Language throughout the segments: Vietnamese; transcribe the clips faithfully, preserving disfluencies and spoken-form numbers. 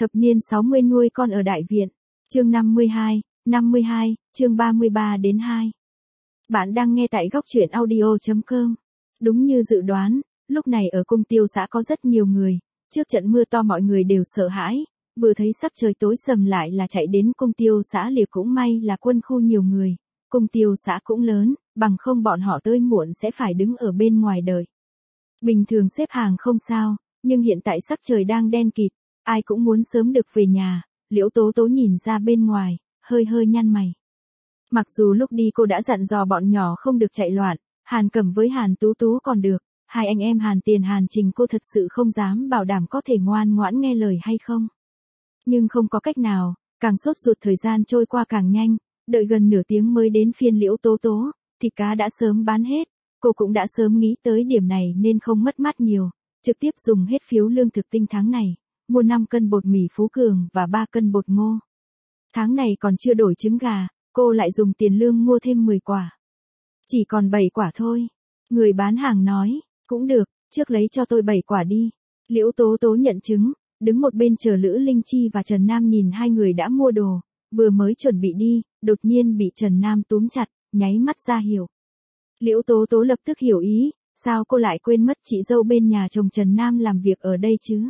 Thập niên sáu mươi nuôi con ở đại viện. Chương năm mươi hai, năm mươi hai, chương ba mươi ba đến hai. Bạn đang nghe tại góc truyện audio chấm com. Đúng như dự đoán, lúc này ở cung tiêu xã có rất nhiều người. Trước trận mưa to mọi người đều sợ hãi, vừa thấy sắp trời tối sầm lại là chạy đến cung tiêu xã liệp. Cũng may là quân khu nhiều người, cung tiêu xã cũng lớn, bằng không bọn họ tới muộn sẽ phải đứng ở bên ngoài đợi. Bình thường xếp hàng không sao, nhưng hiện tại sắc trời đang đen kịt, ai cũng muốn sớm được về nhà. Liễu Tố Tố nhìn ra bên ngoài, hơi hơi nhăn mày. Mặc dù lúc đi cô đã dặn dò bọn nhỏ không được chạy loạn, Hàn Cẩm với Hàn Tú Tú còn được, hai anh em Hàn Tiền Hàn Trình cô thật sự không dám bảo đảm có thể ngoan ngoãn nghe lời hay không. Nhưng không có cách nào, càng sốt ruột thời gian trôi qua càng nhanh, đợi gần nửa tiếng mới đến phiên Liễu Tố Tố, thịt cá đã sớm bán hết, cô cũng đã sớm nghĩ tới điểm này nên không mất mát nhiều, trực tiếp dùng hết phiếu lương thực tinh tháng này, mua năm cân bột mì Phú Cường và ba cân bột ngô. Tháng này còn chưa đổi trứng gà, cô lại dùng tiền lương mua thêm mười quả. Chỉ còn bảy quả thôi. Người bán hàng nói, cũng được, trước lấy cho tôi bảy quả đi. Liễu Tố Tố nhận chứng, đứng một bên chờ Lữ Linh Chi và Trần Nam nhìn hai người đã mua đồ, vừa mới chuẩn bị đi, đột nhiên bị Trần Nam túm chặt, nháy mắt ra hiểu. Liễu Tố Tố lập tức hiểu ý, sao cô lại quên mất chị dâu bên nhà chồng Trần Nam làm việc ở đây chứ?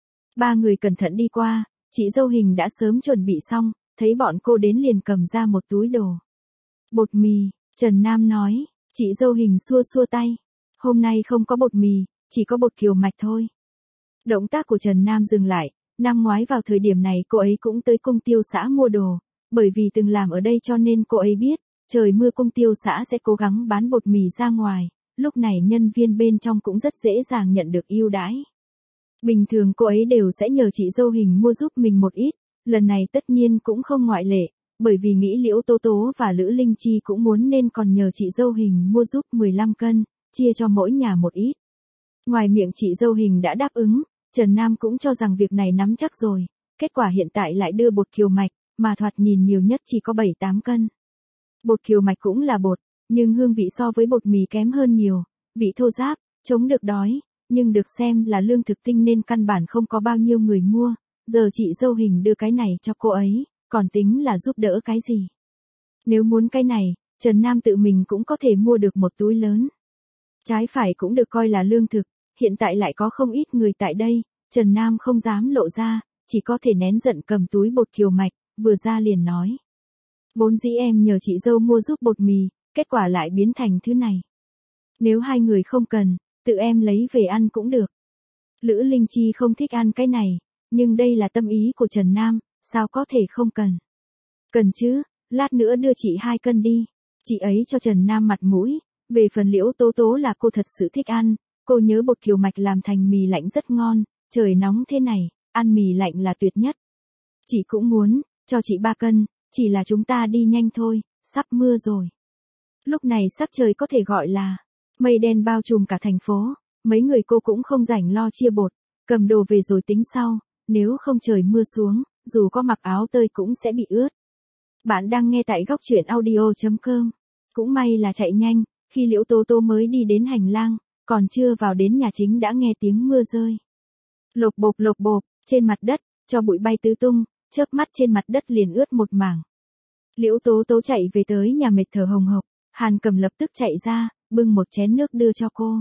Ba người cẩn thận đi qua, chị dâu Hình đã sớm chuẩn bị xong, thấy bọn cô đến liền cầm ra một túi đồ. Bột mì, Trần Nam nói, chị dâu Hình xua xua tay. Hôm nay không có bột mì, chỉ có bột kiều mạch thôi. Động tác của Trần Nam dừng lại, năm ngoái vào thời điểm này cô ấy cũng tới cung tiêu xã mua đồ, bởi vì từng làm ở đây cho nên cô ấy biết, trời mưa cung tiêu xã sẽ cố gắng bán bột mì ra ngoài, lúc này nhân viên bên trong cũng rất dễ dàng nhận được ưu đãi. Bình thường cô ấy đều sẽ nhờ chị dâu Hình mua giúp mình một ít, lần này tất nhiên cũng không ngoại lệ, bởi vì nghĩ Liễu Tố Tố và Lữ Linh Chi cũng muốn nên còn nhờ chị dâu Hình mua giúp mười lăm cân, chia cho mỗi nhà một ít. Ngoài miệng chị dâu Hình đã đáp ứng, Trần Nam cũng cho rằng việc này nắm chắc rồi, kết quả hiện tại lại đưa bột kiều mạch, mà thoạt nhìn nhiều nhất chỉ có bảy tám cân. Bột kiều mạch cũng là bột, nhưng hương vị so với bột mì kém hơn nhiều, vị thô ráp, chống được đói, nhưng được xem là lương thực tinh nên căn bản không có bao nhiêu người mua, giờ chị dâu Hình đưa cái này cho cô ấy, còn tính là giúp đỡ cái gì. Nếu muốn cái này, Trần Nam tự mình cũng có thể mua được một túi lớn. Trái phải cũng được coi là lương thực, hiện tại lại có không ít người tại đây, Trần Nam không dám lộ ra, chỉ có thể nén giận cầm túi bột kiều mạch, vừa ra liền nói. Vốn dĩ em nhờ chị dâu mua giúp bột mì, kết quả lại biến thành thứ này. Nếu hai người không cần, tự em lấy về ăn cũng được. Lữ Linh Chi không thích ăn cái này, nhưng đây là tâm ý của Trần Nam, sao có thể không cần. Cần chứ, lát nữa đưa chị hai cân đi. Chị ấy cho Trần Nam mặt mũi, về phần Liễu Tố Tố là cô thật sự thích ăn, cô nhớ bột kiều mạch làm thành mì lạnh rất ngon, trời nóng thế này, ăn mì lạnh là tuyệt nhất. Chị cũng muốn, cho chị ba cân, chỉ là chúng ta đi nhanh thôi, sắp mưa rồi. Lúc này sắc trời có thể gọi là mây đen bao trùm cả thành phố, mấy người cô cũng không rảnh lo chia bột, cầm đồ về rồi tính sau, nếu không trời mưa xuống, dù có mặc áo tơi cũng sẽ bị ướt. Bạn đang nghe tại góc truyện audio chấm com. Cũng may là chạy nhanh, khi Liễu Tố Tố mới đi đến hành lang, còn chưa vào đến nhà chính đã nghe tiếng mưa rơi. Lộp bộp lộp bộp, trên mặt đất, cho bụi bay tứ tung, chớp mắt trên mặt đất liền ướt một mảng. Liễu Tố Tố chạy về tới nhà mệt thở hồng hộc, Hàn Cẩm lập tức chạy ra, bưng một chén nước đưa cho cô.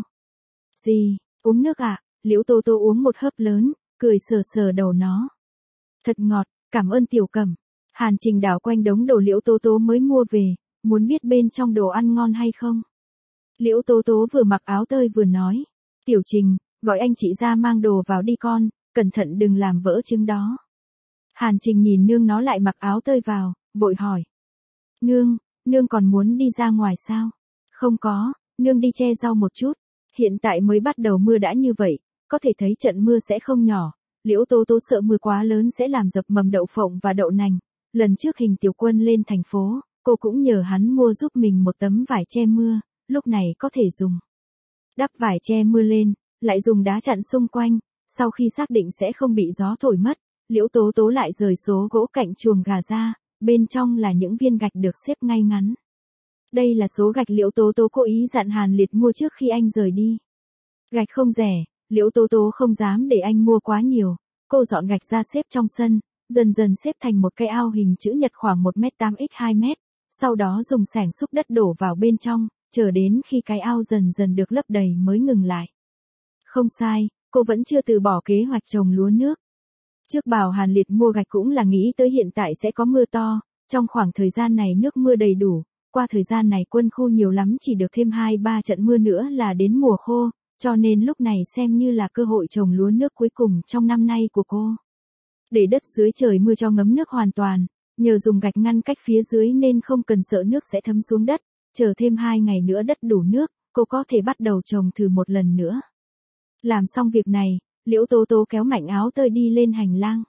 Gì, uống nước à? Liễu Tố Tố uống một hớp lớn, cười sờ sờ đầu nó. Thật ngọt, cảm ơn tiểu Cẩm. Hàn Trình đảo quanh đống đồ Liễu Tố Tố mới mua về, muốn biết bên trong đồ ăn ngon hay không. Liễu Tố Tố vừa mặc áo tơi vừa nói, Tiểu Trình, gọi anh chị ra mang đồ vào đi con, cẩn thận đừng làm vỡ trứng đó. Hàn Trình nhìn nương nó lại mặc áo tơi vào, vội hỏi. Nương, nương còn muốn đi ra ngoài sao? Không có, nương đi che rau một chút, hiện tại mới bắt đầu mưa đã như vậy, có thể thấy trận mưa sẽ không nhỏ. Liễu Tố Tố sợ mưa quá lớn sẽ làm dập mầm đậu phộng và đậu nành. Lần trước Hình Tiểu Quân lên thành phố, cô cũng nhờ hắn mua giúp mình một tấm vải che mưa, lúc này có thể dùng. Đắp vải che mưa lên, lại dùng đá chặn xung quanh, sau khi xác định sẽ không bị gió thổi mất, Liễu Tố Tố lại rời số gỗ cạnh chuồng gà ra, bên trong là những viên gạch được xếp ngay ngắn. Đây là số gạch Liễu Tố Tố cố ý dặn Hàn Liệt mua trước khi anh rời đi. Gạch không rẻ, Liễu Tố Tố không dám để anh mua quá nhiều, cô dọn gạch ra xếp trong sân, dần dần xếp thành một cái ao hình chữ nhật khoảng một mét tám x hai mét, sau đó dùng xẻng xúc đất đổ vào bên trong, chờ đến khi cái ao dần dần được lấp đầy mới ngừng lại. Không sai, cô vẫn chưa từ bỏ kế hoạch trồng lúa nước. Trước bảo Hàn Liệt mua gạch cũng là nghĩ tới hiện tại sẽ có mưa to, trong khoảng thời gian này nước mưa đầy đủ, qua thời gian này quân khu nhiều lắm chỉ được thêm hai ba trận mưa nữa là đến mùa khô, cho nên lúc này xem như là cơ hội trồng lúa nước cuối cùng trong năm nay của cô. Để đất dưới trời mưa cho ngấm nước hoàn toàn, nhờ dùng gạch ngăn cách phía dưới nên không cần sợ nước sẽ thấm xuống đất, chờ thêm hai ngày nữa đất đủ nước, cô có thể bắt đầu trồng thử một lần nữa. Làm xong việc này, Liễu Tố Tố kéo Mạnh Áo Tơi đi lên hành lang.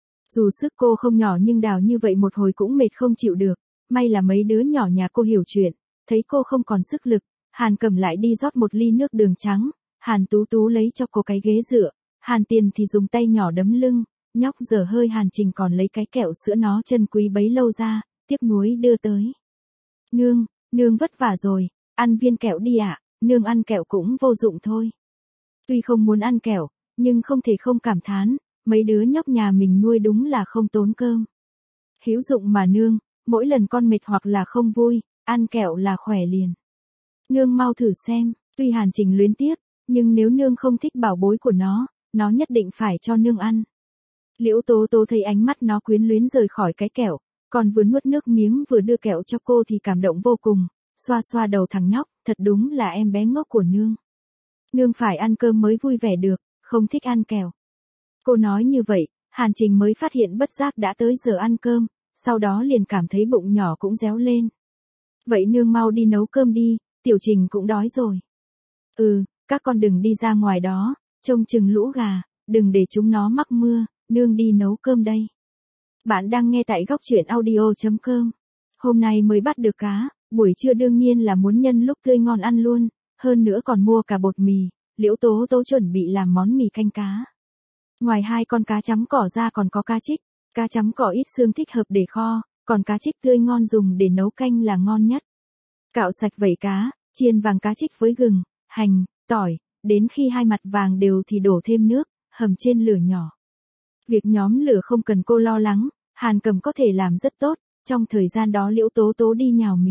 Dù sức cô không nhỏ nhưng đào như vậy một hồi cũng mệt không chịu được, may là mấy đứa nhỏ nhà cô hiểu chuyện, thấy cô không còn sức lực, Hàn Cầm lại đi rót một ly nước đường trắng, Hàn Tú Tú lấy cho cô cái ghế dựa, Hàn Tiền thì dùng tay nhỏ đấm lưng, nhóc dở hơi Hàn Trình còn lấy cái kẹo sữa nó chân quý bấy lâu ra, tiếc nuối đưa tới. Nương, nương vất vả rồi, ăn viên kẹo đi ạ, nương ăn kẹo cũng vô dụng thôi. Tuy không muốn ăn kẹo, nhưng không thể không cảm thán, mấy đứa nhóc nhà mình nuôi đúng là không tốn cơm. Hữu dụng mà nương, mỗi lần con mệt hoặc là không vui, ăn kẹo là khỏe liền. Nương mau thử xem, tuy Hàn Trình luyến tiếc, nhưng nếu nương không thích bảo bối của nó, nó nhất định phải cho nương ăn. Liễu Tố Tố thấy ánh mắt nó quyến luyến rời khỏi cái kẹo, còn vừa nuốt nước miếng vừa đưa kẹo cho cô thì cảm động vô cùng, xoa xoa đầu thằng nhóc, thật đúng là em bé ngốc của nương. Nương phải ăn cơm mới vui vẻ được, không thích ăn kẹo. Cô nói như vậy, Hàn Trình mới phát hiện bất giác đã tới giờ ăn cơm, sau đó liền cảm thấy bụng nhỏ cũng réo lên. Vậy nương mau đi nấu cơm đi, Tiểu Trình cũng đói rồi. Ừ, các con đừng đi ra ngoài đó, trông chừng lũ gà, đừng để chúng nó mắc mưa, nương đi nấu cơm đây. Bạn đang nghe tại góc truyện audio chấm com. Hôm nay mới bắt được cá, buổi trưa đương nhiên là muốn nhân lúc tươi ngon ăn luôn, hơn nữa còn mua cả bột mì, Liễu Tố Tố chuẩn bị làm món mì canh cá. Ngoài hai con cá chấm cỏ ra còn có cá trích, cá chấm cỏ ít xương thích hợp để kho, còn cá trích tươi ngon dùng để nấu canh là ngon nhất. Cạo sạch vẩy cá, chiên vàng cá trích với gừng, hành, tỏi, đến khi hai mặt vàng đều thì đổ thêm nước, hầm trên lửa nhỏ. Việc nhóm lửa không cần cô lo lắng, Hàn Cầm có thể làm rất tốt, trong thời gian đó Liễu Tố Tố đi nhào mì.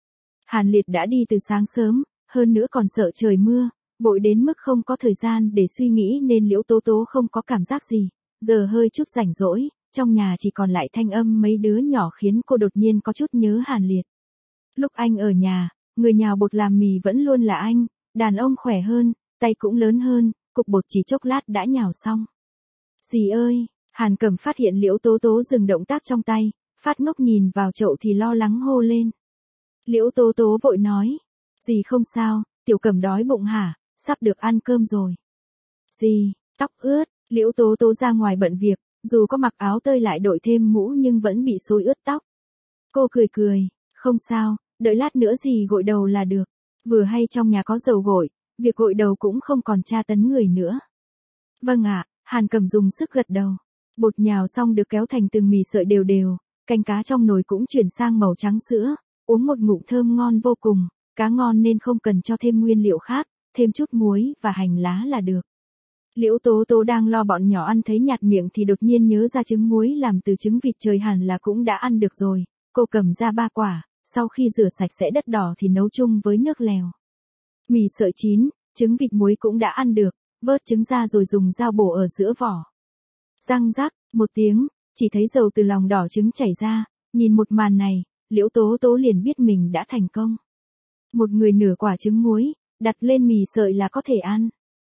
Hàn Liệt đã đi từ sáng sớm, hơn nữa còn sợ trời mưa, vội đến mức không có thời gian để suy nghĩ nên Liễu Tố Tố không có cảm giác gì, giờ hơi chút rảnh rỗi, trong nhà chỉ còn lại thanh âm mấy đứa nhỏ khiến cô đột nhiên có chút nhớ Hàn Liệt. Lúc anh ở nhà, người nhào bột làm mì vẫn luôn là anh, đàn ông khỏe hơn, tay cũng lớn hơn, cục bột chỉ chốc lát đã nhào xong. Dì ơi, Hàn Cầm phát hiện Liễu Tố Tố dừng động tác trong tay, phát ngốc nhìn vào chậu thì lo lắng hô lên. Liễu Tố Tố vội nói, dì không sao, Tiểu Cầm đói bụng hả, sắp được ăn cơm rồi. Dì, tóc ướt, Liễu Tố Tố ra ngoài bận việc, dù có mặc áo tơi lại đội thêm mũ nhưng vẫn bị xối ướt tóc. Cô cười cười, không sao, đợi lát nữa dì gội đầu là được, vừa hay trong nhà có dầu gội, việc gội đầu cũng không còn tra tấn người nữa. Vâng ạ, Hàn Cầm dùng sức gật đầu. Bột nhào xong được kéo thành từng mì sợi đều đều, canh cá trong nồi cũng chuyển sang màu trắng sữa, uống một ngụm thơm ngon vô cùng, cá ngon nên không cần cho thêm nguyên liệu khác, thêm chút muối và hành lá là được. Liễu Tố Tố đang lo bọn nhỏ ăn thấy nhạt miệng thì đột nhiên nhớ ra trứng muối làm từ trứng vịt trời hẳn là cũng đã ăn được rồi, cô cầm ra ba quả, sau khi rửa sạch sẽ đất đỏ thì nấu chung với nước lèo. Mì sợi chín, trứng vịt muối cũng đã ăn được, vớt trứng ra rồi dùng dao bổ ở giữa vỏ. Răng rắc, một tiếng, chỉ thấy dầu từ lòng đỏ trứng chảy ra, nhìn một màn này, Liễu Tố Tố liền biết mình đã thành công. Một người nửa quả trứng muối, đặt lên mì sợi là có thể ăn.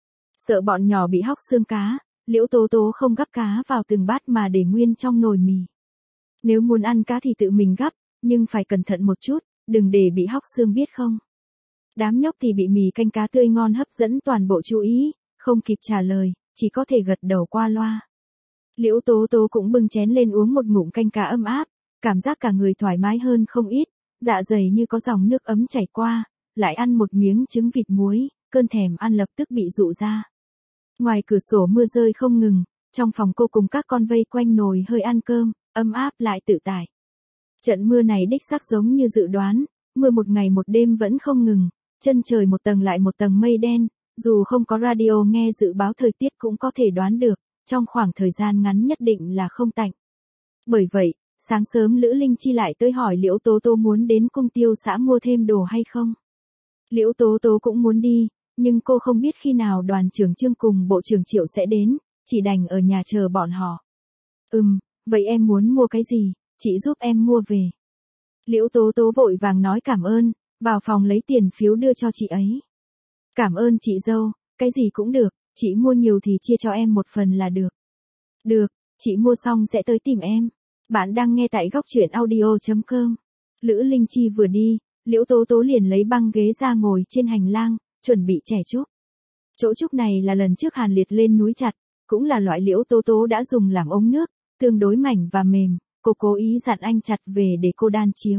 Sợ bọn nhỏ bị hóc xương cá, Liễu Tố Tố không gắp cá vào từng bát mà để nguyên trong nồi mì. Nếu muốn ăn cá thì tự mình gắp, nhưng phải cẩn thận một chút, đừng để bị hóc xương biết không. Đám nhóc thì bị mì canh cá tươi ngon hấp dẫn toàn bộ chú ý, không kịp trả lời, chỉ có thể gật đầu qua loa. Liễu Tố Tố cũng bưng chén lên uống một ngụm canh cá ấm áp, cảm giác cả người thoải mái hơn không ít, dạ dày như có dòng nước ấm chảy qua, lại ăn một miếng trứng vịt muối, cơn thèm ăn lập tức bị dụ ra. Ngoài cửa sổ mưa rơi không ngừng, trong phòng cô cùng các con vây quanh nồi hơi ăn cơm, ấm áp lại tự tại. Trận mưa này đích xác giống như dự đoán, mưa một ngày một đêm vẫn không ngừng, chân trời một tầng lại một tầng mây đen, dù không có radio nghe dự báo thời tiết cũng có thể đoán được, trong khoảng thời gian ngắn nhất định là không tạnh. Bởi vậy, sáng sớm Lữ Linh Chi lại tới hỏi Liễu Tố Tố muốn đến cung tiêu xã mua thêm đồ hay không. Liễu Tố Tố cũng muốn đi, nhưng cô không biết khi nào đoàn trưởng Trương cùng bộ trưởng Triệu sẽ đến, chỉ đành ở nhà chờ bọn họ. Ừm, vậy em muốn mua cái gì, chị giúp em mua về. Liễu Tố Tố vội vàng nói cảm ơn, vào phòng lấy tiền phiếu đưa cho chị ấy. Cảm ơn chị dâu, cái gì cũng được, chị mua nhiều thì chia cho em một phần là được. Được, chị mua xong sẽ tới tìm em. Bạn đang nghe tại góc truyện audio chấm com. Lữ Linh Chi vừa đi, Liễu Tố Tố liền lấy băng ghế ra ngồi trên hành lang, chuẩn bị chẻ trúc. Chỗ trúc này là lần trước Hàn Liệt lên núi chặt, cũng là loại Liễu Tố Tố đã dùng làm ống nước, tương đối mảnh và mềm, cô cố ý dặn anh chặt về để cô đan chiếu.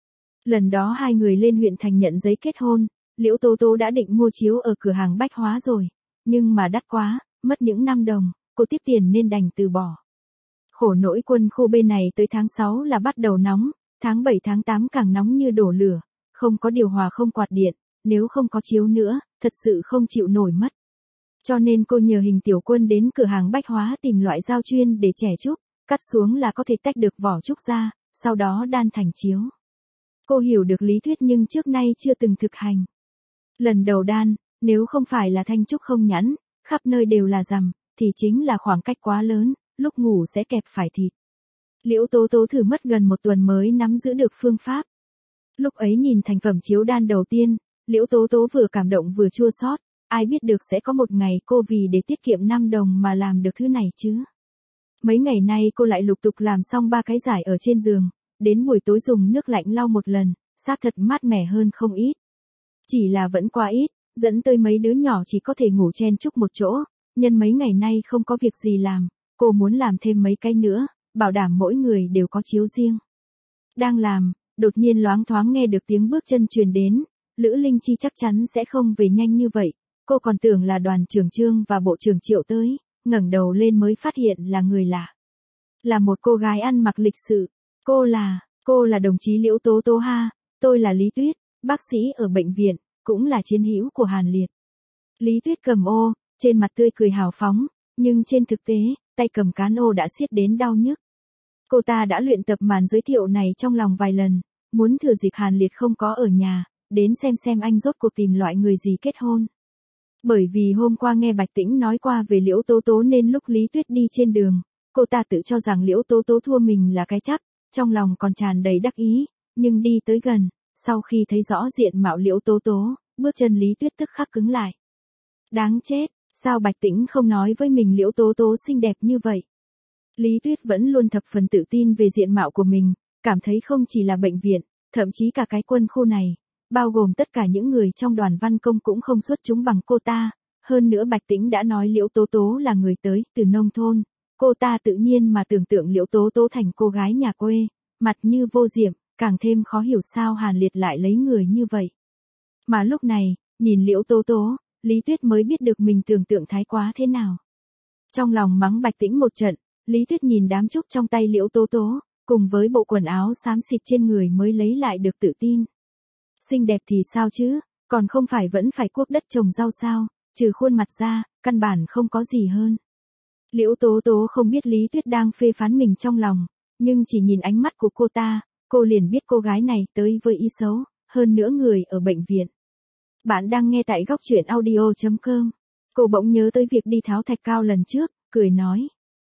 Lần đó hai người lên huyện thành nhận giấy kết hôn, Liễu Tố Tố đã định mua chiếu ở cửa hàng bách hóa rồi, nhưng mà đắt quá, mất những năm đồng, cô tiếc tiền nên đành từ bỏ. Khổ nỗi quân khu bên này tới tháng sáu là bắt đầu nóng, tháng bảy tháng tám càng nóng như đổ lửa, không có điều hòa không quạt điện, nếu không có chiếu nữa, thật sự không chịu nổi mất. Cho nên cô nhờ Hình Tiểu Quân đến cửa hàng bách hóa tìm loại dao chuyên để chẻ trúc, cắt xuống là có thể tách được vỏ trúc ra, sau đó đan thành chiếu. Cô hiểu được lý thuyết nhưng trước nay chưa từng thực hành. Lần đầu đan, nếu không phải là thanh trúc không nhẵn, khắp nơi đều là rằm, thì chính là khoảng cách quá lớn, lúc ngủ sẽ kẹp phải thịt. Liễu Tố Tố thử mất gần một tuần mới nắm giữ được phương pháp. Lúc ấy nhìn thành phẩm chiếu đan đầu tiên, Liễu Tố Tố vừa cảm động vừa chua xót, ai biết được sẽ có một ngày cô vì để tiết kiệm năm đồng mà làm được thứ này chứ. Mấy ngày nay cô lại lục tục làm xong ba cái giải ở trên giường, đến buổi tối dùng nước lạnh lau một lần, xác thật mát mẻ hơn không ít. Chỉ là vẫn quá ít, dẫn tới mấy đứa nhỏ chỉ có thể ngủ chen chúc một chỗ, nhân mấy ngày nay không có việc gì làm, cô muốn làm thêm mấy cái nữa, bảo đảm mỗi người đều có chiếu riêng. Đang làm, đột nhiên loáng thoáng nghe được tiếng bước chân truyền đến, Lữ Linh Chi chắc chắn sẽ không về nhanh như vậy, cô còn tưởng là đoàn trưởng Trương và bộ trưởng Triệu tới, ngẩng đầu lên mới phát hiện là người lạ. Là một cô gái ăn mặc lịch sự, cô là, cô là đồng chí Liễu Tố Tố ha, tôi là Lý Tuyết, bác sĩ ở bệnh viện, cũng là chiến hữu của Hàn Liệt. Lý Tuyết cầm ô, trên mặt tươi cười hào phóng, nhưng trên thực tế, tay cầm cán ô đã siết đến đau nhức. Cô ta đã luyện tập màn giới thiệu này trong lòng vài lần, muốn thừa dịp Hàn Liệt không có ở nhà, đến xem xem anh rốt cuộc tìm loại người gì kết hôn. Bởi vì hôm qua nghe Bạch Tĩnh nói qua về Liễu Tố Tố nên lúc Lý Tuyết đi trên đường, cô ta tự cho rằng Liễu Tố Tố thua mình là cái chắc, trong lòng còn tràn đầy đắc ý, nhưng đi tới gần, sau khi thấy rõ diện mạo Liễu Tố Tố, bước chân Lý Tuyết tức khắc cứng lại. Đáng chết, sao Bạch Tĩnh không nói với mình Liễu Tố Tố xinh đẹp như vậy? Lý Tuyết vẫn luôn thập phần tự tin về diện mạo của mình, cảm thấy không chỉ là bệnh viện, thậm chí cả cái quân khu này, bao gồm tất cả những người trong đoàn văn công cũng không xuất chúng bằng cô ta. Hơn nữa Bạch Tĩnh đã nói Liễu Tố Tố là người tới từ nông thôn, cô ta tự nhiên mà tưởng tượng Liễu Tố Tố thành cô gái nhà quê, mặt như vô diệm, càng thêm khó hiểu sao Hàn Liệt lại lấy người như vậy. Mà lúc này, nhìn Liễu Tố Tố, Lý Tuyết mới biết được mình tưởng tượng thái quá thế nào. Trong lòng mắng Bạch Tĩnh một trận, Lý Tuyết nhìn đám trúc trong tay Liễu Tố Tố, cùng với bộ quần áo xám xịt trên người mới lấy lại được tự tin. Xinh đẹp thì sao chứ, còn không phải vẫn phải cuốc đất trồng rau sao, trừ khuôn mặt ra, căn bản không có gì hơn. Liễu Tố Tố không biết Lý Tuyết đang phê phán mình trong lòng, nhưng chỉ nhìn ánh mắt của cô ta, cô liền biết cô gái này tới với ý xấu, hơn nữa người ở bệnh viện. Bạn đang nghe tại góc truyện audio chấm com. Cô bỗng nhớ tới việc đi tháo thạch cao lần trước, cười nói.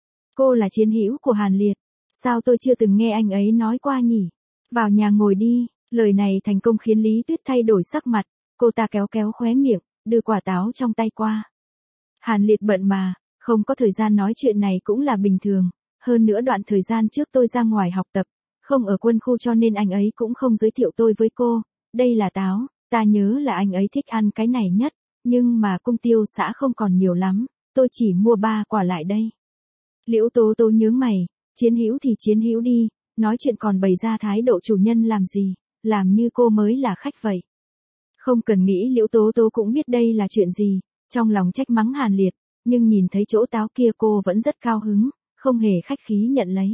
Cô là chiến hữu của Hàn Liệt, sao tôi chưa từng nghe anh ấy nói qua nhỉ? Vào nhà ngồi đi, lời này thành công khiến Lý Tuyết thay đổi sắc mặt, cô ta kéo kéo khóe miệng, đưa quả táo trong tay qua. Hàn Liệt bận mà, không có thời gian nói chuyện này cũng là bình thường, hơn nữa đoạn thời gian trước tôi ra ngoài học tập, không ở quân khu cho nên anh ấy cũng không giới thiệu tôi với cô, đây là táo, ta nhớ là anh ấy thích ăn cái này nhất, nhưng mà cung tiêu xã không còn nhiều lắm, tôi chỉ mua ba quả lại đây. Liễu Tố Tố nhướng mày, chiến hữu thì chiến hữu đi, nói chuyện còn bày ra thái độ chủ nhân làm gì, làm như cô mới là khách vậy. Không cần nghĩ Liễu Tố Tố cũng biết đây là chuyện gì, trong lòng trách mắng Hàn Liệt, nhưng nhìn thấy chỗ táo kia cô vẫn rất cao hứng, không hề khách khí nhận lấy.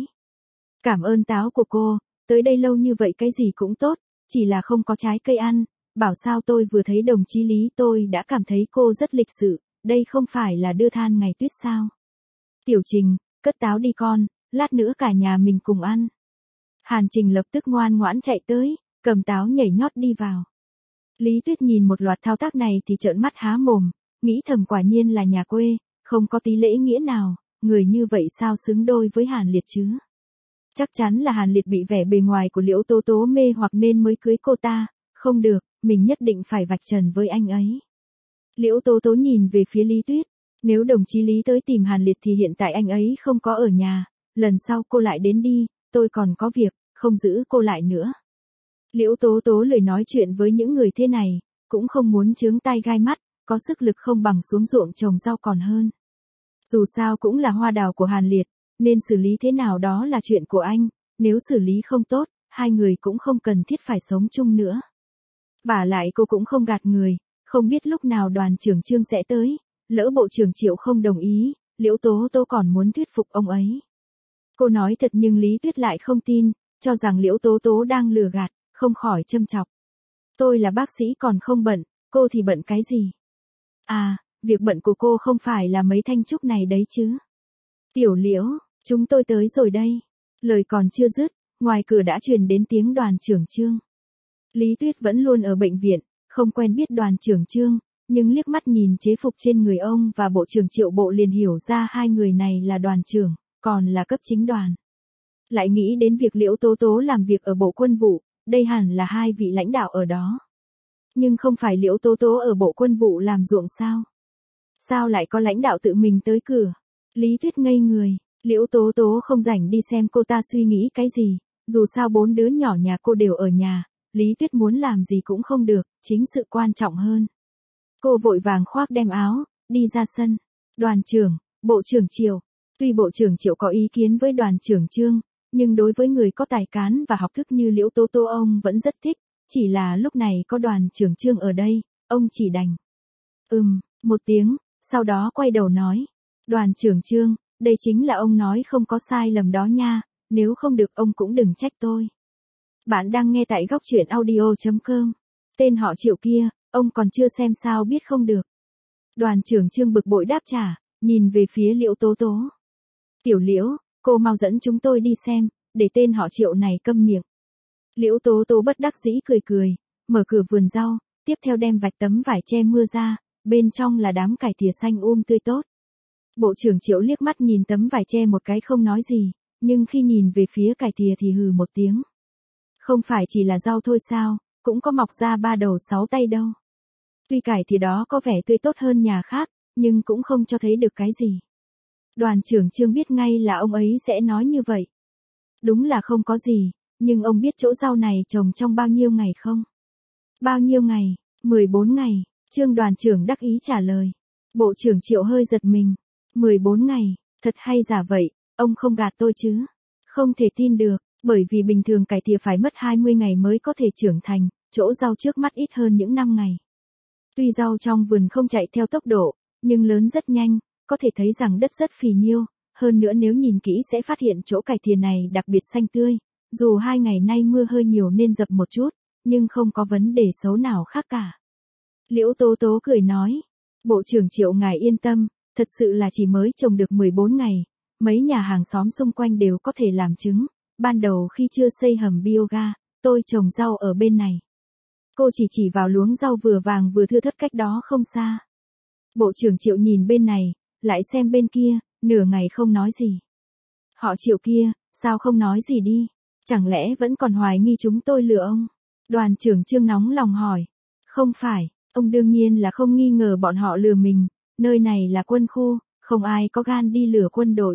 Cảm ơn táo của cô, tới đây lâu như vậy cái gì cũng tốt, chỉ là không có trái cây ăn, bảo sao tôi vừa thấy đồng chí Lý tôi đã cảm thấy cô rất lịch sự, đây không phải là đưa than ngày tuyết sao. Tiểu Trình, cất táo đi con, lát nữa cả nhà mình cùng ăn. Hàn Trình lập tức ngoan ngoãn chạy tới, cầm táo nhảy nhót đi vào. Lý Tuyết nhìn một loạt thao tác này thì trợn mắt há mồm, nghĩ thầm quả nhiên là nhà quê, không có tí lễ nghĩa nào, người như vậy sao xứng đôi với Hàn Liệt chứ? Chắc chắn là Hàn Liệt bị vẻ bề ngoài của Liễu Tố Tố mê hoặc nên mới cưới cô ta, không được, mình nhất định phải vạch trần với anh ấy. Liễu Tố Tố nhìn về phía Lý Tuyết, nếu đồng chí Lý tới tìm Hàn Liệt thì hiện tại anh ấy không có ở nhà, lần sau cô lại đến đi, tôi còn có việc, không giữ cô lại nữa. Liễu Tố Tố lời nói chuyện với những người thế này, cũng không muốn chướng tai gai mắt, có sức lực không bằng xuống ruộng trồng rau còn hơn. Dù sao cũng là hoa đào của Hàn Liệt, nên xử lý thế nào đó là chuyện của anh, nếu xử lý không tốt, hai người cũng không cần thiết phải sống chung nữa. Vả lại cô cũng không gạt người, không biết lúc nào đoàn trưởng Trương sẽ tới, lỡ bộ trưởng Triệu không đồng ý, Liễu Tố Tố còn muốn thuyết phục ông ấy. Cô nói thật nhưng Lý Tuyết lại không tin, cho rằng Liễu Tố Tố đang lừa gạt, không khỏi châm chọc. Tôi là bác sĩ còn không bận, cô thì bận cái gì? À, việc bận của cô không phải là mấy thanh trúc này đấy chứ. Tiểu Liễu, chúng tôi tới rồi đây. Lời còn chưa dứt, ngoài cửa đã truyền đến tiếng đoàn trưởng Trương. Lý Tuyết vẫn luôn ở bệnh viện, không quen biết đoàn trưởng Trương, nhưng liếc mắt nhìn chế phục trên người ông và bộ trưởng Triệu Bộ liền hiểu ra hai người này là đoàn trưởng, còn là cấp chính đoàn. Lại nghĩ đến việc Liễu Tố Tố làm việc ở Bộ Quân vụ, đây hẳn là hai vị lãnh đạo ở đó. Nhưng không phải Liễu Tố Tố ở Bộ Quân vụ làm ruộng sao? Sao lại có lãnh đạo tự mình tới cửa? Lý Tuyết ngây người, Liễu Tố Tố không rảnh đi xem cô ta suy nghĩ cái gì, dù sao bốn đứa nhỏ nhà cô đều ở nhà, Lý Tuyết muốn làm gì cũng không được, chính sự quan trọng hơn. Cô vội vàng khoác đem áo, đi ra sân. Đoàn trưởng, Bộ trưởng Triệu. Tuy Bộ trưởng Triệu có ý kiến với đoàn trưởng Trương, nhưng đối với người có tài cán và học thức như Liễu Tố Tố ông vẫn rất thích, chỉ là lúc này có đoàn trưởng Trương ở đây, ông chỉ đành. Ừm, một tiếng, sau đó quay đầu nói. Đoàn trưởng Trương, đây chính là ông nói không có sai lầm đó nha, nếu không được ông cũng đừng trách tôi. Bạn đang nghe tại góc truyện audio chấm com. Tên họ Triệu kia, ông còn chưa xem sao biết không được. Đoàn trưởng Trương bực bội đáp trả, nhìn về phía Liễu Tố Tố. Tiểu Liễu, cô mau dẫn chúng tôi đi xem, để tên họ Triệu này câm miệng. Liễu Tố Tố bất đắc dĩ cười cười, mở cửa vườn rau, tiếp theo đem vạch tấm vải che mưa ra, bên trong là đám cải thìa xanh um tươi tốt. Bộ trưởng Triệu liếc mắt nhìn tấm vải che một cái không nói gì, nhưng khi nhìn về phía cải thìa thì hừ một tiếng. Không phải chỉ là rau thôi sao, cũng có mọc ra ba đầu sáu tay đâu. Tuy cải thìa đó có vẻ tươi tốt hơn nhà khác, nhưng cũng không cho thấy được cái gì. Đoàn trưởng Trương biết ngay là ông ấy sẽ nói như vậy. Đúng là không có gì, nhưng ông biết chỗ rau này trồng trong bao nhiêu ngày không? Bao nhiêu ngày? mười bốn ngày, Trương đoàn trưởng đắc ý trả lời. Bộ trưởng Triệu hơi giật mình. mười bốn ngày, thật hay giả vậy, ông không gạt tôi chứ? Không thể tin được, bởi vì bình thường cải thìa phải mất hai mươi ngày mới có thể trưởng thành, chỗ rau trước mắt ít hơn những năm ngày. Tuy rau trong vườn không chạy theo tốc độ, nhưng lớn rất nhanh, có thể thấy rằng đất rất phì nhiêu, hơn nữa nếu nhìn kỹ sẽ phát hiện chỗ cải thìa này đặc biệt xanh tươi, dù hai ngày nay mưa hơi nhiều nên dập một chút, nhưng không có vấn đề xấu nào khác cả. Liễu Tố Tố cười nói, Bộ trưởng Triệu ngài yên tâm, thật sự là chỉ mới trồng được mười bốn ngày, mấy nhà hàng xóm xung quanh đều có thể làm chứng, ban đầu khi chưa xây hầm bioga, tôi trồng rau ở bên này. Cô chỉ chỉ vào luống rau vừa vàng vừa thưa thớt cách đó không xa. Bộ trưởng Triệu nhìn bên này, lại xem bên kia, nửa ngày không nói gì. Họ Triệu kia, sao không nói gì đi, chẳng lẽ vẫn còn hoài nghi chúng tôi lừa ông? Đoàn trưởng Trương nóng lòng hỏi. Không phải, ông đương nhiên là không nghi ngờ bọn họ lừa mình, nơi này là quân khu, không ai có gan đi lừa quân đội.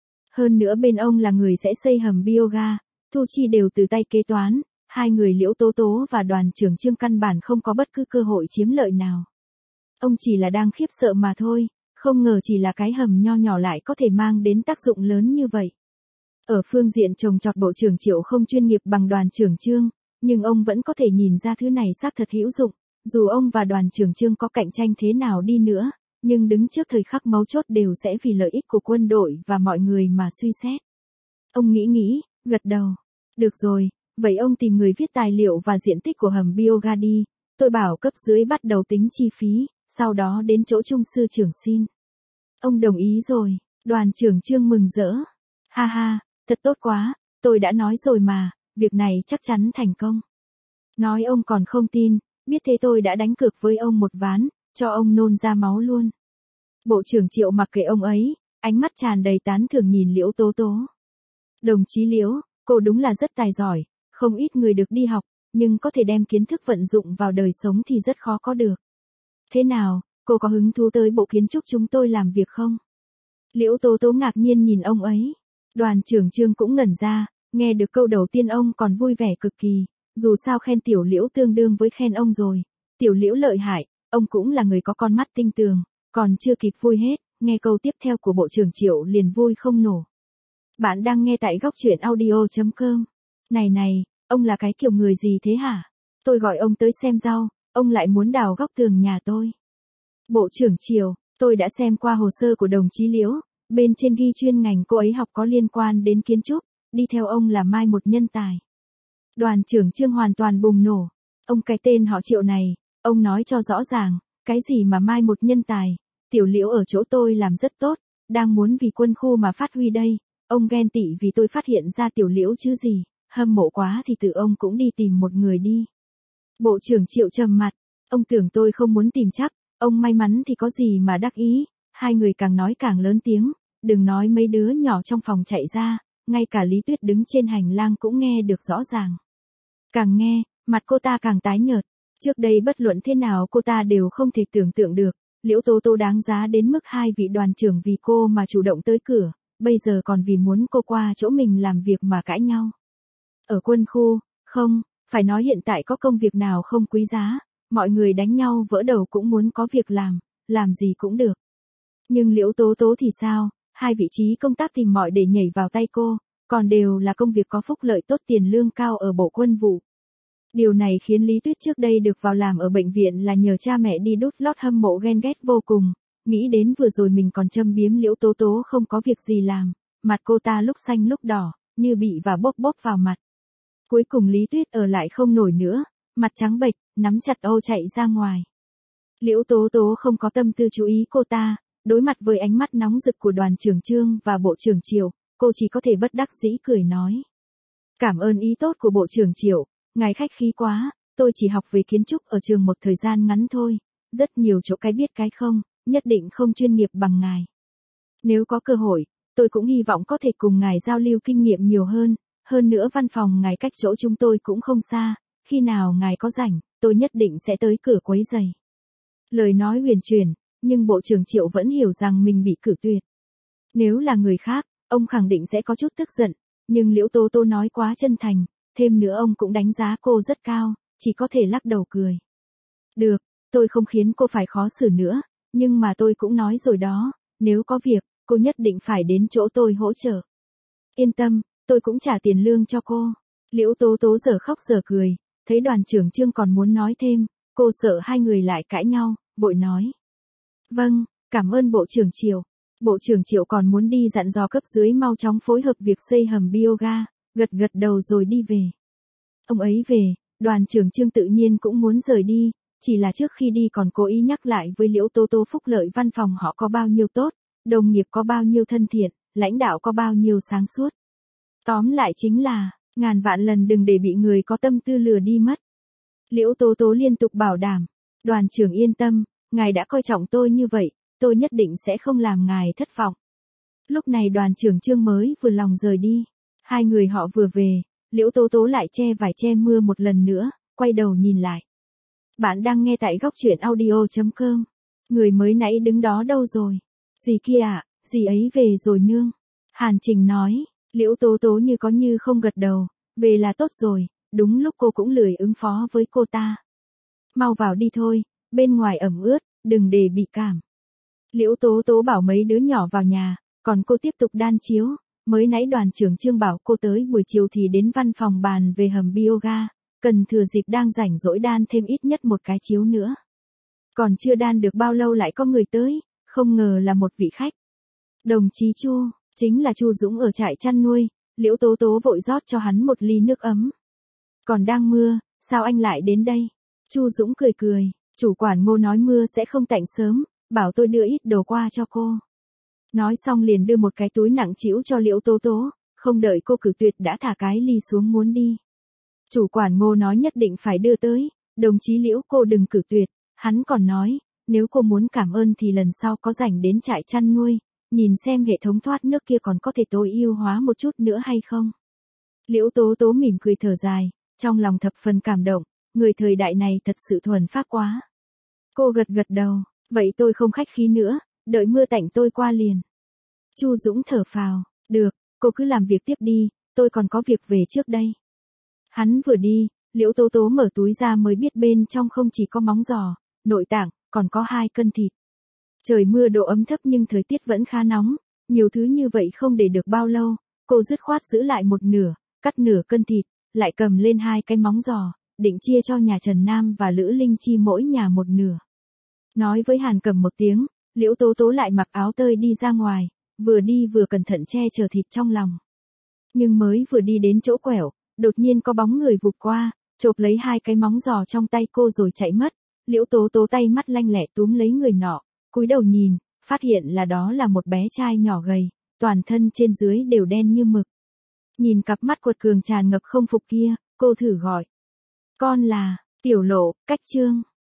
Hơn nữa bên ông là người sẽ xây hầm bioga, thu chi đều từ tay kế toán, hai người Liễu Tố Tố và đoàn trưởng Trương căn bản không có bất cứ cơ hội chiếm lợi nào. Ông chỉ là đang khiếp sợ mà thôi, không ngờ chỉ là cái hầm nho nhỏ lại có thể mang đến tác dụng lớn như vậy. Ở phương diện trồng trọt Bộ trưởng Triệu không chuyên nghiệp bằng đoàn trưởng Trương, nhưng ông vẫn có thể nhìn ra thứ này xác thật hữu dụng, dù ông và đoàn trưởng Trương có cạnh tranh thế nào đi nữa, nhưng đứng trước thời khắc mấu chốt đều sẽ vì lợi ích của quân đội và mọi người mà suy xét. Ông nghĩ nghĩ, gật đầu. Được rồi, vậy ông tìm người viết tài liệu và diện tích của hầm bioga đi, tôi bảo cấp dưới bắt đầu tính chi phí, sau đó đến chỗ trung sư trưởng xin. Ông đồng ý rồi, Đoàn trưởng Trương mừng rỡ. Ha ha, thật tốt quá, tôi đã nói rồi mà, việc này chắc chắn thành công. Nói ông còn không tin, biết thế tôi đã đánh cược với ông một ván, cho ông nôn ra máu luôn. Bộ trưởng Triệu mặc kệ ông ấy, ánh mắt tràn đầy tán thưởng nhìn Liễu Tố Tố. Đồng chí Liễu, cô đúng là rất tài giỏi, không ít người được đi học, nhưng có thể đem kiến thức vận dụng vào đời sống thì rất khó có được. Thế nào, cô có hứng thú tới bộ kiến trúc chúng tôi làm việc không? Liễu Tố Tố ngạc nhiên nhìn ông ấy. Đoàn trưởng Trương cũng ngẩn ra, nghe được câu đầu tiên ông còn vui vẻ cực kỳ, dù sao khen Tiểu Liễu tương đương với khen ông rồi. Tiểu Liễu lợi hại, ông cũng là người có con mắt tinh tường, còn chưa kịp vui hết, nghe câu tiếp theo của Bộ trưởng Triệu liền vui không nổ. Bạn đang nghe tại góc truyện audio chấm com. Này này, ông là cái kiểu người gì thế hả? Tôi gọi ông tới xem rau, ông lại muốn đào góc tường nhà tôi. Bộ trưởng Triệu, tôi đã xem qua hồ sơ của đồng chí Liễu, bên trên ghi chuyên ngành cô ấy học có liên quan đến kiến trúc, đi theo ông là mai một nhân tài. Đoàn trưởng Trương hoàn toàn bùng nổ. Ông cái tên họ Triệu này, ông nói cho rõ ràng, cái gì mà mai một nhân tài, Tiểu Liễu ở chỗ tôi làm rất tốt, đang muốn vì quân khu mà phát huy đây, ông ghen tị vì tôi phát hiện ra Tiểu Liễu chứ gì, hâm mộ quá thì tự ông cũng đi tìm một người đi. Bộ trưởng Triệu trầm mặt, ông tưởng tôi không muốn tìm chắc, ông may mắn thì có gì mà đắc ý, hai người càng nói càng lớn tiếng, đừng nói mấy đứa nhỏ trong phòng chạy ra, ngay cả Lý Tuyết đứng trên hành lang cũng nghe được rõ ràng. Càng nghe, mặt cô ta càng tái nhợt, trước đây bất luận thế nào cô ta đều không thể tưởng tượng được, Liễu Tố Tố đáng giá đến mức hai vị đoàn trưởng vì cô mà chủ động tới cửa, bây giờ còn vì muốn cô qua chỗ mình làm việc mà cãi nhau. Ở quân khu, không, phải nói hiện tại có công việc nào không quý giá, mọi người đánh nhau vỡ đầu cũng muốn có việc làm, làm gì cũng được. Nhưng Liễu Tố Tố thì sao, hai vị trí công tác tìm mọi để nhảy vào tay cô, còn đều là công việc có phúc lợi tốt tiền lương cao ở Bộ Quân vụ. Điều này khiến Lý Tuyết trước đây được vào làm ở bệnh viện là nhờ cha mẹ đi đút lót hâm mộ ghen ghét vô cùng, nghĩ đến vừa rồi mình còn châm biếm Liễu Tố Tố không có việc gì làm, mặt cô ta lúc xanh lúc đỏ, như bị và bóp bóp vào mặt. Cuối cùng Lý Tuyết ở lại không nổi nữa, mặt trắng bệch, nắm chặt ô chạy ra ngoài. Liễu Tố Tố không có tâm tư chú ý cô ta, đối mặt với ánh mắt nóng rực của đoàn trưởng Trương và Bộ trưởng Triệu, cô chỉ có thể bất đắc dĩ cười nói. Cảm ơn ý tốt của Bộ trưởng Triệu, ngài khách khí quá, tôi chỉ học về kiến trúc ở trường một thời gian ngắn thôi, rất nhiều chỗ cái biết cái không, nhất định không chuyên nghiệp bằng ngài. Nếu có cơ hội, tôi cũng hy vọng có thể cùng ngài giao lưu kinh nghiệm nhiều hơn, hơn nữa văn phòng ngài cách chỗ chúng tôi cũng không xa, khi nào ngài có rảnh, tôi nhất định sẽ tới cửa quấy giày. Lời nói huyền chuyển, nhưng Bộ trưởng Triệu vẫn hiểu rằng mình bị cử tuyệt. Nếu là người khác, ông khẳng định sẽ có chút tức giận, nhưng Liễu Tố Tố nói quá chân thành, thêm nữa ông cũng đánh giá cô rất cao, chỉ có thể lắc đầu cười. Được, tôi không khiến cô phải khó xử nữa, nhưng mà tôi cũng nói rồi đó, nếu có việc, cô nhất định phải đến chỗ tôi hỗ trợ. Yên tâm, tôi cũng trả tiền lương cho cô. Liễu Tố Tố giờ khóc giờ cười, thấy đoàn trưởng Trương còn muốn nói thêm, cô sợ hai người lại cãi nhau, vội nói. Vâng, cảm ơn Bộ trưởng Triệu. Bộ trưởng Triệu còn muốn đi dặn dò cấp dưới mau chóng phối hợp việc xây hầm bioga, gật gật đầu rồi đi về. Ông ấy về, đoàn trưởng Trương tự nhiên cũng muốn rời đi, chỉ là trước khi đi còn cố ý nhắc lại với Liễu Tố Tố phúc lợi văn phòng họ có bao nhiêu tốt, đồng nghiệp có bao nhiêu thân thiện, lãnh đạo có bao nhiêu sáng suốt. Tóm lại chính là, ngàn vạn lần đừng để bị người có tâm tư lừa đi mất. Liễu Tố Tố liên tục bảo đảm, đoàn trưởng yên tâm, ngài đã coi trọng tôi như vậy, tôi nhất định sẽ không làm ngài thất vọng. Lúc này đoàn trưởng Trương mới vừa lòng rời đi, hai người họ vừa về, Liễu Tố Tố lại che vải che mưa một lần nữa, quay đầu nhìn lại. Bạn đang nghe tại góc truyện audio chấm com. Người mới nãy đứng đó đâu rồi? Dì kia ạ, à, dì ấy về rồi nương. Hàn Trình nói, Liễu Tố Tố như có như không gật đầu, về là tốt rồi, đúng lúc cô cũng lười ứng phó với cô ta. Mau vào đi thôi, bên ngoài ẩm ướt, đừng để bị cảm. Liễu Tố Tố bảo mấy đứa nhỏ vào nhà, còn cô tiếp tục đan chiếu, mới nãy đoàn trưởng Trương bảo cô tới buổi chiều thì đến văn phòng bàn về hầm bioga, cần thừa dịp đang rảnh rỗi đan thêm ít nhất một cái chiếu nữa. Còn chưa đan được bao lâu lại có người tới, không ngờ là một vị khách. Đồng chí Chu, chính là Chu Dũng ở trại chăn nuôi, Liễu Tố Tố vội rót cho hắn một ly nước ấm. Còn đang mưa, sao anh lại đến đây? Chu Dũng cười cười, chủ quản Ngô nói mưa sẽ không tạnh sớm, bảo tôi đưa ít đồ qua cho cô. Nói xong liền đưa một cái túi nặng trĩu cho Liễu Tố Tố, không đợi cô cử tuyệt đã thả cái ly xuống muốn đi. Chủ quản Ngô nói nhất định phải đưa tới, đồng chí Liễu cô đừng cử tuyệt, hắn còn nói, nếu cô muốn cảm ơn thì lần sau có rảnh đến trại chăn nuôi, nhìn xem hệ thống thoát nước kia còn có thể tối ưu hóa một chút nữa hay không. Liễu Tố Tố mỉm cười thở dài, trong lòng thập phần cảm động, người thời đại này thật sự thuần phác quá. Cô gật gật đầu, vậy tôi không khách khí nữa, đợi mưa tạnh tôi qua liền. Chu Dũng thở phào, được, cô cứ làm việc tiếp đi, tôi còn có việc về trước đây. Hắn vừa đi, Liễu Tố Tố mở túi ra mới biết bên trong không chỉ có móng giò, nội tạng, còn có hai cân thịt. Trời mưa độ ấm thấp nhưng thời tiết vẫn khá nóng, nhiều thứ như vậy không để được bao lâu, cô dứt khoát giữ lại một nửa, cắt nửa cân thịt, lại cầm lên hai cái móng giò, định chia cho nhà Trần Nam và Lữ Linh Chi mỗi nhà một nửa. Nói với Hàn Cầm một tiếng, Liễu Tố Tố lại mặc áo tơi đi ra ngoài, vừa đi vừa cẩn thận che chở thịt trong lòng. Nhưng mới vừa đi đến chỗ quẹo, đột nhiên có bóng người vụt qua, chộp lấy hai cái móng giò trong tay cô rồi chạy mất. Liễu Tố Tố tay mắt lanh lẹ túm lấy người nọ, cúi đầu nhìn, phát hiện là đó là một bé trai nhỏ gầy, toàn thân trên dưới đều đen như mực. Nhìn cặp mắt quật cường tràn ngập không phục kia, cô thử gọi. Con là, Tiểu Lộ, Cách Trương.